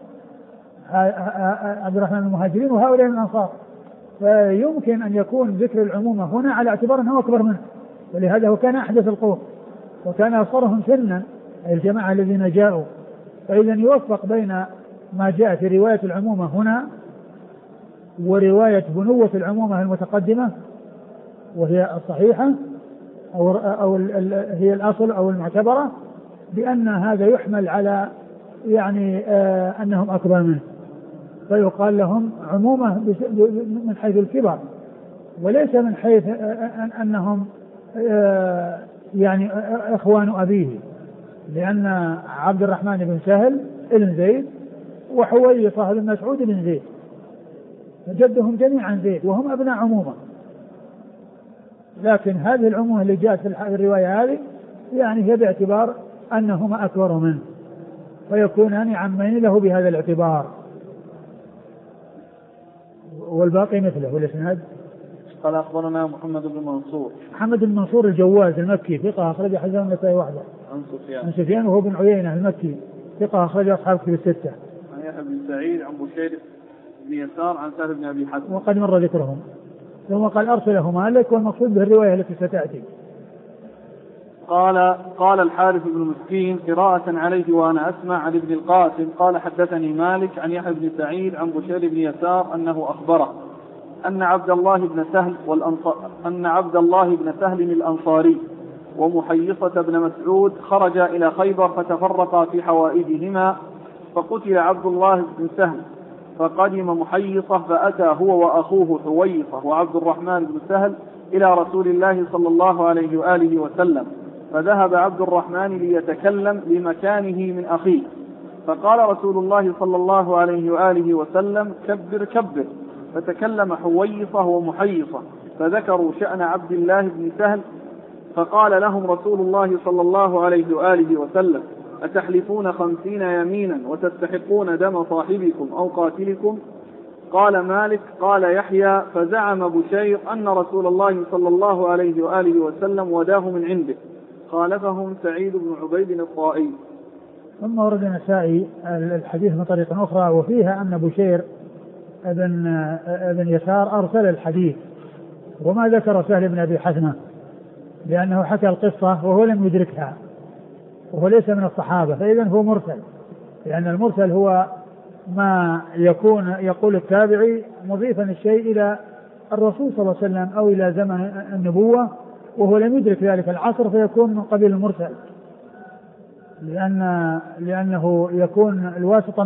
عبد الرحمن من المهاجرين وهؤلاء من الأنصار، فيمكن أن يكون ذكر العمومة هنا على اعتبار أنه أكبر منه، ولهذا هو كان أحدث القوم وكان أصغرهم سنا الجماعة الذين جاءوا، فإذا يوفق بين ما جاء في رواية العمومة هنا ورواية بنوة العمومة المتقدمة وهي الصحيحة أو هي الأصل أو المعتبرة، بأن هذا يحمل على يعني أنهم أكبر منه، فيقال لهم عمومة من حيث الكبر وليس من حيث أنهم يعني إخوان أبيه، لأن عبد الرحمن بن سهل بن زيد وحويصة بن مسعود بن زيد فجدهم جميعا زيد وهم أبناء عمومة، لكن هذه العمومة اللي جاءت في الرواية هذه يعني هي باعتبار أنهما أكبر منه فيكونان عمين له بهذا الاعتبار، والباقي مثله. والإسناد قال أخبرنا محمد بن منصور. محمد بن منصور الجواز المكي ثقة أخرج حديثه النسائي وحده. عن سفيان وهو بن عيينة المكي ثقة أخرج أصحاب كتب الستة. عن يحيى بن سعيد عن بشير بن يسار عن سهل بن أبي حاتم وقد مر ذكرهم. ثم قال أرسله مالك والمقصود به الرواية التي ستأتي. قال الحارث بن مسكين قراءة عليه وأنا أسمع عن ابن القاسم قال حدثني مالك عن يحيى بن سعيد عن بشير بن يسار أنه أخبره أن عبد الله بن سهل الأنصاري ومحيصة بن مسعود خرجا إلى خيبر فتفرقا في حوائجهما، فقتل عبد الله بن سهل، فقدم محيصة فأتى هو وأخوه حويصة وعبد الرحمن بن سهل إلى رسول الله صلى الله عليه وآله وسلم، فذهب عبد الرحمن ليتكلم لمكانه من أخيه، فقال رسول الله صلى الله عليه وآله وسلم كبر كبر، فتكلم حويصة ومحيصة فذكروا شأن عبد الله بن سهل، فقال لهم رسول الله صلى الله عليه وآله وسلم أتحلفون 50 يمينا وتستحقون دم صاحبكم أو قاتلكم؟ قال مالك قال يحيى فزعم بشير أن رسول الله صلى الله عليه وآله وسلم وداه من عنده، خالفهم سعيد بن عبيد الطائي. ثم ورد النسائي الحديث من طريق أخرى وفيها أن بشير ابن يسار أرسل الحديث وما ذكر سهل بن أبي حثمة لأنه حكى القصة وهو لم يدركها وهو ليس من الصحابة، فإذن هو مرسل، لأن المرسل هو ما يكون يقول التابعي مضيفا الشيء إلى الرسول صلى الله عليه وسلم أو إلى زمن النبوة وهو لم يدرك ذلك العصر فيكون من قبيل المرسل، لأنه يكون الواسطة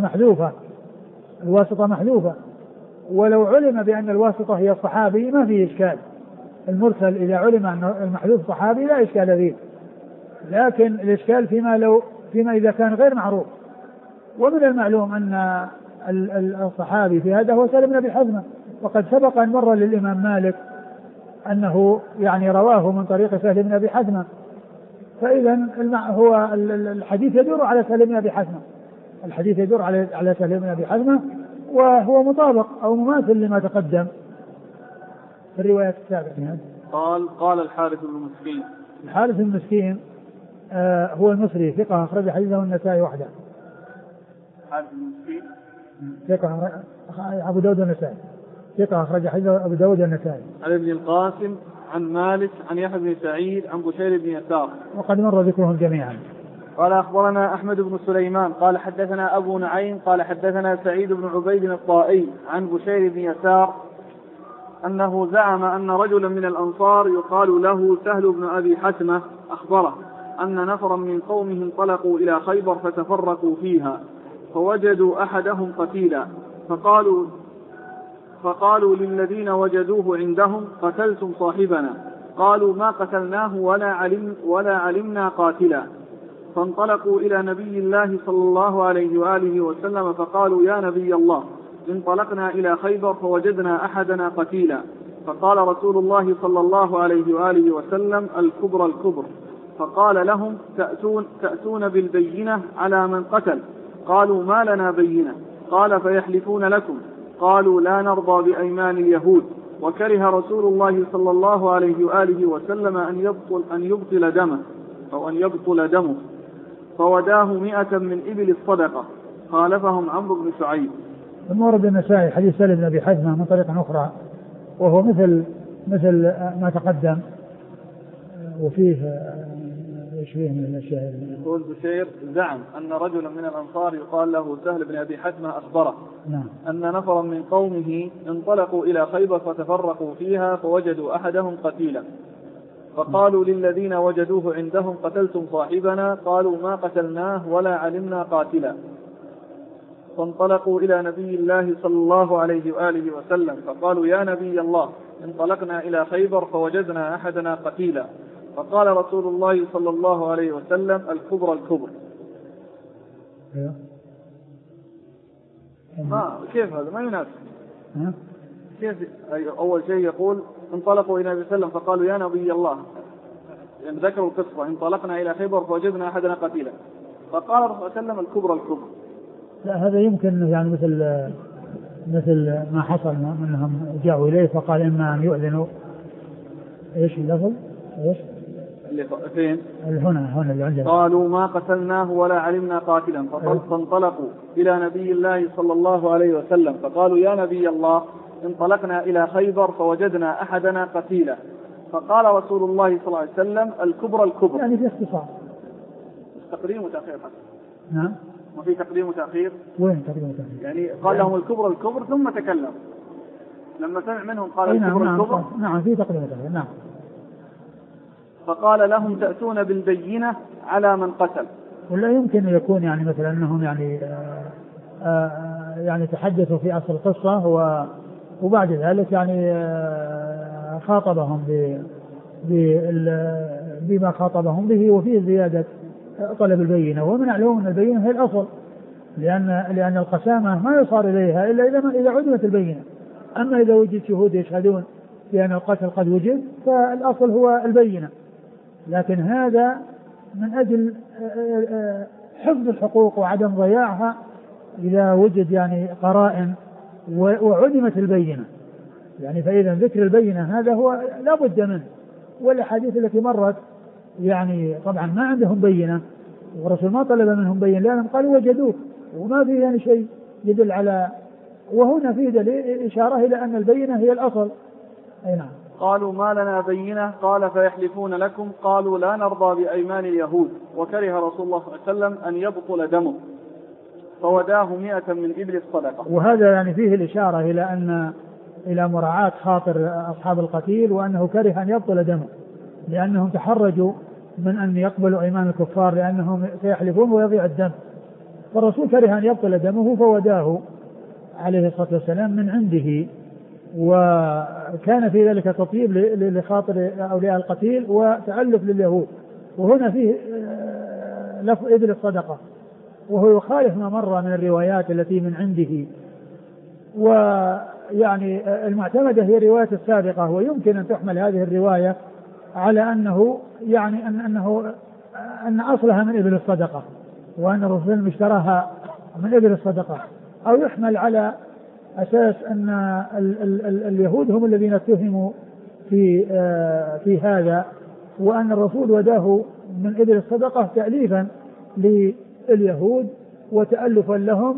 محذوفة، ولو علم بأن الواسطة هي الصحابي ما فيه إشكال، المرسل إذا علم أن المحذوف صحابي لا إشكال فيه، لكن الإشكال فيما إذا كان غير معروف، ومن المعلوم أن الصحابي في هذا هو سهل بن أبي حثمة، وقد سبق أن مر للإمام مالك أنه يعني رواه من طريق سهل بن أبي حثمة، فإذا هو الحديث يدور على سهل بن أبي حثمة، الحديث يدور على سهل بن أبي حثمة وهو مطابق أو مماثل لما تقدم في الرواية السابقة. قال الحارث بن مسكين. الحارث بن مسكين هو المصري ثقة أخرج حديثه النسائي وحده. الحارث بن مسكين ثقة أبو داود النسائي ثقة أخرج حديثه أبو داود النسائي. عن ابن القاسم عن مالك عن يحيى بن سعيد عن بشير بن يسار وقد مر ذكرهم جميعا. قال أخبرنا أحمد بن سليمان قال حدثنا أبو نعيم قال حدثنا سعيد بن عبيد الطائي عن بشير بن يسار أنه زعم أن رجلا من الأنصار يقال له سهل بن أبي حثمة أخبره أن نفرا من قومه انطلقوا إلى خيبر فتفرقوا فيها فوجدوا أحدهم قتيلا فقالوا للذين وجدوه عندهم قتلتم صاحبنا؟ قالوا ما قتلناه ولا علمنا قاتلا. فانطلقوا إلى نبي الله صلى الله عليه وآله وسلم فقالوا يا نبي الله انطلقنا إلى خيبر فوجدنا أحدنا قتيلا. فقال رسول الله صلى الله عليه وآله وسلم الكبر الكبر. فقال لهم تأتون بالبينة على من قتل؟ قالوا ما لنا بينة. قال فيحلفون لكم؟ قالوا لا نرضى بأيمان اليهود. وكره رسول الله صلى الله عليه وآله وسلم أن يبطل دمه فوداه 100 من إبل الصدقة. خالفهم عمرو بن شعيب. ثم ورد النسائي حديث سهل بن أبي حثمة من طريق أخرى وهو مثل ما تقدم وفيه ايش فيه من الاشياء. يقول بشير زعم ان رجلا من الانصار يقال له سهل بن ابي حثمة اخبره ان نفرا من قومه انطلقوا الى خيبر فتفرقوا فيها فوجدوا احدهم قتيلا فقالوا للذين وجدوه عندهم قتلتم صاحبنا؟ قالوا ما قتلناه ولا علمنا قاتلا. فانطلقوا إلى نبي الله صلى الله عليه وآله وسلم فقالوا يا نبي الله انطلقنا إلى خيبر فوجدنا أحدنا قتيلا. فقال رسول الله صلى الله عليه وسلم الكبر الكبر. كيف هذا ما يناسب؟ كيف أول شيء يقول انطلقوا إلى النبي صلى الله عليه وسلم فقالوا يا نبي الله، يعني ذكروا القصة انطلقنا إلى خيبر فوجدنا أحدنا قتيلا. فقال رسول الله صلى الله عليه وسلم الكبر الكبر. لا هذا يمكن يعني مثل ما حصل منهم جاءوا إليه فقال إما أن يؤذنوا إيش اللفظ إيش اللي فين هنا اللي عندنا قالوا ما قتلناه ولا علمنا قاتلا. فانطلقوا إلى نبي الله صلى الله عليه وسلم فقالوا يا نبي الله انطلقنا إلى خيبر فوجدنا أحدنا قتيلا. فقال رسول الله صلى الله عليه وسلم الكبر الكبر. يعني في اختصار تقديم وتأخير حتى. نعم وفي تقديم وتأخير. وين تقديم وتأخير؟ يعني قال لهم الكبر الكبر ثم تكلم لما سمع منهم قال الكبر الكبر. نعم في تقديم وتأخير. نعم. فقال لهم تأتون بالبينة على من قتل. ولا يمكن يكون يعني مثلا أنهم يعني تحدثوا في أصل القصة وبعد ذلك يعني خاطبهم بما خاطبهم به وفيه زيادة طلب البينة. ومن معلوم أن البينة هي الأصل لأن القسامة ما يصار إليها إلا إذا عدمت البينة. أما إذا وجد شهود يشهدون بأن القتل قد وجد فالأصل هو البينة. لكن هذا من أجل حفظ الحقوق وعدم ضياعها إذا وجد يعني قرائن وعدمت البينة يعني. فإذا ذكر البينة هذا هو لا بد منه. والأحاديث التي مرت يعني طبعا ما عندهم بينة والرسول ما طلب منهم بينة لأنهم قالوا وجدوه وما فيه يعني شيء يدل على. وهنا فيه دليل إشارة إلى أن البينة هي الأصل. أي نعم. قالوا ما لنا بينة. قال فيحلفون لكم؟ قالوا لا نرضى بأيمان اليهود. وكره رسول الله صلى الله عليه وسلم أن يبطل دمه فوداه 100 من إبل الصدقة. وهذا يعني فيه الإشارة إلى مراعاة خاطر أصحاب القتيل وأنه كره أن يبطل دمه لأنهم تحرجوا من أن يقبلوا أيمان الكفار لأنهم سيحلفون ويضيع الدم. فالرسول كره أن يبطل دمه فوداه عليه الصلاة والسلام من عنده. وكان في ذلك تطيب لخاطر أولياء القتيل وتألف لليهود. وهنا فيه لفظ إبل الصدقة وهو يخالف ما مر من الروايات التي من عنده. ويعني المعتمدة هي الرواية السابقة ويمكن أن تحمل هذه الرواية على أنه يعني أن أصلها من إبل الصدقة وأن الرسول اشتراها من إبل الصدقة أو يحمل على أساس أن اليهود هم الذين اتهموا في هذا وأن الرسول وداه من إبل الصدقة تأليفا لليهود وتألفا لهم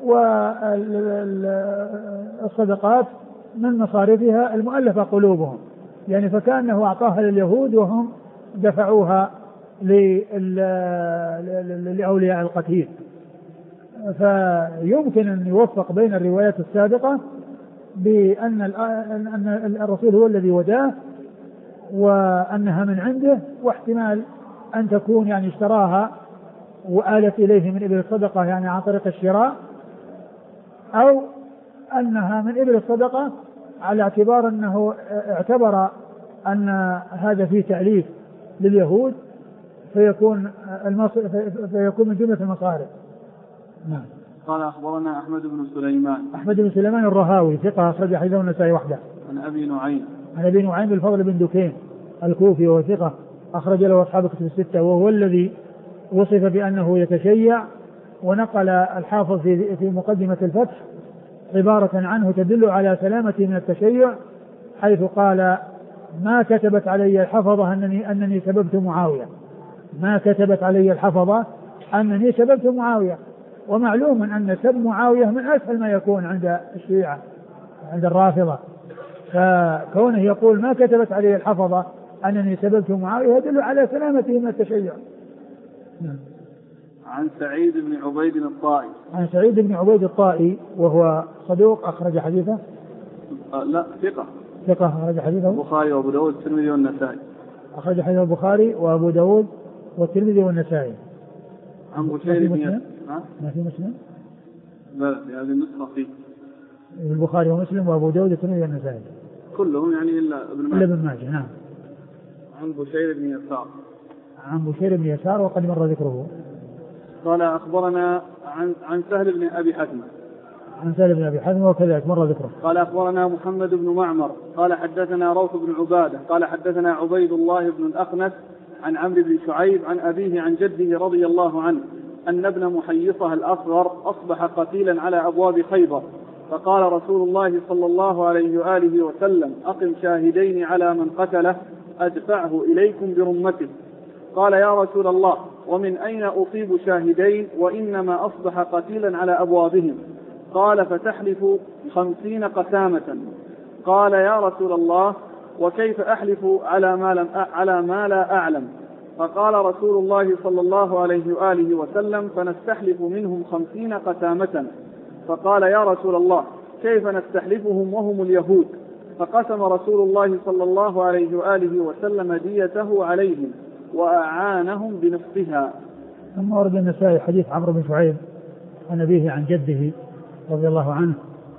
والصدقات من مصارفها المؤلفة قلوبهم يعني فكأنه أعطاها لليهود وهم دفعوها لأولياء القتيل. فيمكن أن يوفق بين الروايات السابقة بأن الرسول هو الذي وداه وأنها من عنده واحتمال أن تكون يعني اشتراها وآلت إليه من إبل الصدقة يعني عن طريق الشراء، أو أنها من إبل الصدقة على اعتبار أنه اعتبر أن هذا فيه تأليف لليهود فيكون من جملة المصارف. نعم. قال أخبرنا أحمد بن سليمان. أحمد بن سليمان الرهاوي ثقة أخرج حديثه النسائي وحده. عن أبي نعيم. عن أبي نعيم الفضل بن دكين الكوفي وهو ثقة أخرج له أصحاب الكتب الستة، وهو الذي وصف بأنه يتشيع، ونقل الحافظ في مقدمة الفتح عبارة عنه تدل على سلامته من التشيع، حيث قال: ما كتبت علي الحفظة أنني سببت معاوية. ما كتبت علي الحفظة أنني سببت معاوية. ومعلوم أن سب معاوية من أسهل ما يكون عند الشيعة عند الرافضة، فكونه يقول ما كتبت علي الحفظة أنني سببت معاوية يدل على سلامته من التشيع. عن سعيد بن عبيد الطائي. عن سعيد بن عبيد الطائي وهو صدوق أخرج حديثه. لا ثقة. ثقة أخرج حديثه البخاري وأبو داود والترمذي والنسائي. أخرج حديث البخاري وأبو داود والترمذي والنسائي. عن بشير بن ما في مسلم؟ لا في هذه النسخة فيه البخاري ومسلم وأبو داود والترمذي والنسائي كلهم يعني إلا ابن ماجه. نعم. عن بشير بن يسار. عن بشير بن يسار وقد مر ذكره. قال أخبرنا عن سهل بن أبي حثمة. عن سهل بن أبي حثمة وكذلك مر ذكره. قال أخبرنا محمد بن معمر قال حدثنا روح بن عبادة قال حدثنا عبيد الله بن الأخنس عن عمرو بن شعيب عن أبيه عن جده رضي الله عنه أن ابن محيصة الأصغر أصبح قتيلا على أبواب خيبر، فقال رسول الله صلى الله عليه وآله وسلم: أقم شاهدين على من قتله أدفعه إليكم برمته. قال: يا رسول الله، ومن أين أصيب شاهدين وإنما أصبح قتيلا على أبوابهم؟ قال: فتحلف 50 قسامة. قال: يا رسول الله، وكيف أحلف على ما لا أعلم؟ فقال رسول الله صلى الله عليه وآله وسلم: فنستحلف منهم 50 قسامة. فقال: يا رسول الله، كيف نستحلفهم وهم اليهود؟ فقسم رسول الله صلى الله عليه وآله وسلم ديته عليهم وأعانهم بنصفها. ثم ورد النسائي حديث عمرو بن شعيب عن أبيه عن جده رضي الله عنه،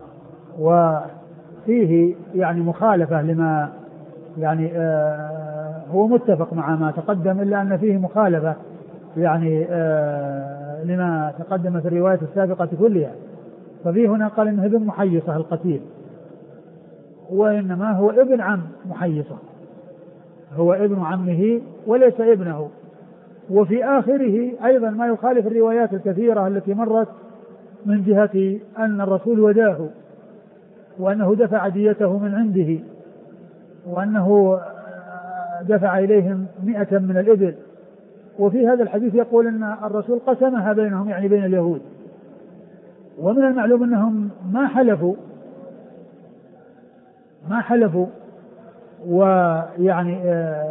وفيه يعني مخالفة لما يعني هو متفق مع ما تقدم، إلا أن فيه مخالفة يعني لما تقدم في الرواية السابقة كلها. ففيه هنا قال إنه ابن محيصة القتيل، وإنما هو ابن عم محيصة، هو ابن عمه وليس ابنه. وفي آخره أيضا ما يخالف الروايات الكثيرة التي مرت من جهة أن الرسول وداه، وأنه دفع ديته من عنده، وأنه دفع إليهم 100 من الإبل. وفي هذا الحديث يقول أن الرسول قسمها بينهم يعني بين اليهود. ومن المعلوم أنهم ما حلفوا ويعني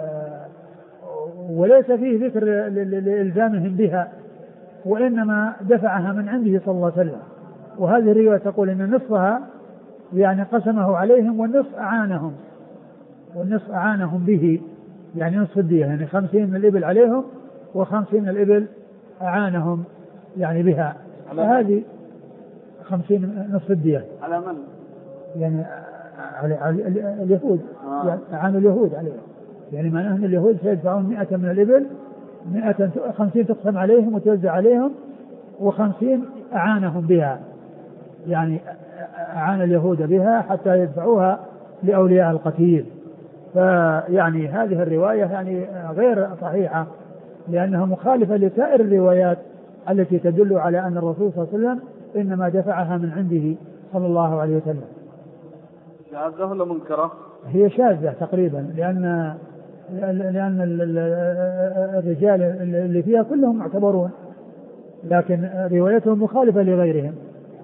وليس فيه ذكر لإلزامهم بها، وإنما دفعها من عنده صلى الله عليه وسلم. وهذه الرواية تقول أن نصفها يعني قسمه عليهم والنصف أعانهم به، يعني نصف الدية، يعني 50 من الإبل عليهم و50 من الإبل أعانهم يعني بها. فهذه 50 نصف الدية على من؟ يعني على اليهود، يعني أعان اليهود عليهم، يعني معناه أن اليهود سيدفعون 100 من الإبل، 150 تقسم عليهم وتوزع عليهم، و50 أعانهم بها، يعني أعان اليهود بها حتى يدفعوها لأولياء القتيل. فيعني هذه الرواية يعني غير صحيحة، لأنها مخالفة لسائر الروايات التي تدل على أن الرسول صلى الله عليه وسلم إنما دفعها من عنده صلى الله عليه وسلم. شاذة ولا منكرة؟ هي شاذة تقريبا، لأن الرجال اللي فيها كلهم معتبرون، لكن روايتهم مخالفة لغيرهم.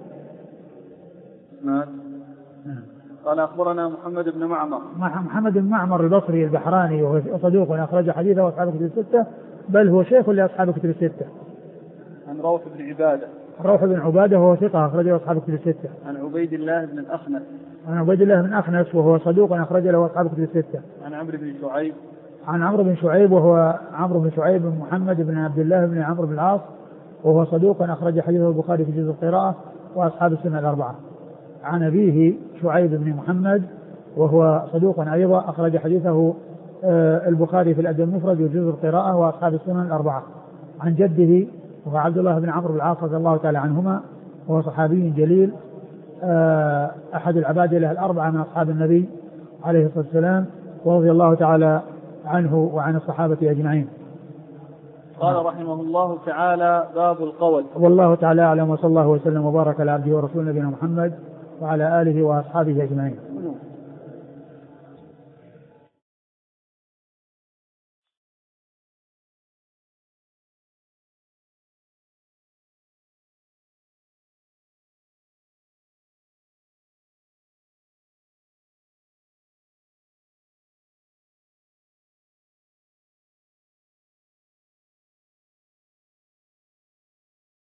قال أخبرنا محمد بن معمر البصري البحراني، وهو صدوق أخرج حديثه وأصحاب الكتب الستة، بل هو شيخ لأصحاب الكتب الستة. عن روح بن عبادة وهو ثقة أخرجه أصحاب الكتب الستة. عن عبيد الله بن الأخنس وهو صدوق أخرج له أصحاب الكتب الستة. عن عن عمرو بن شعيب وهو عمرو بن شعيب بن محمد بن عبد الله بن عمرو بن العاص وهو صدوق أخرج حديثه البخاري في جزء القراءة وأصحاب السنة الأربعة. عن أبيه شعيب بن محمد وهو صدوق أيضا أخرج حديثه البخاري في الأدب المفرد وجزء القراءة وأصحاب السنن الأربعة. عن جده وهو عبد الله بن عمرو بن العاص رضي الله تعالى عنهما وهو صحابي جليل أحد العبادلة الأربعة من أصحاب النبي عليه الصلاة والسلام ورضي الله تعالى عنه وعن الصحابة أجمعين. قال رحمه الله تعالى: باب القول. والله تعالى أعلم، وصلى الله وسلم وبارك على عبده ورسوله نبينا محمد وعلى آله وأصحابه أجمعين.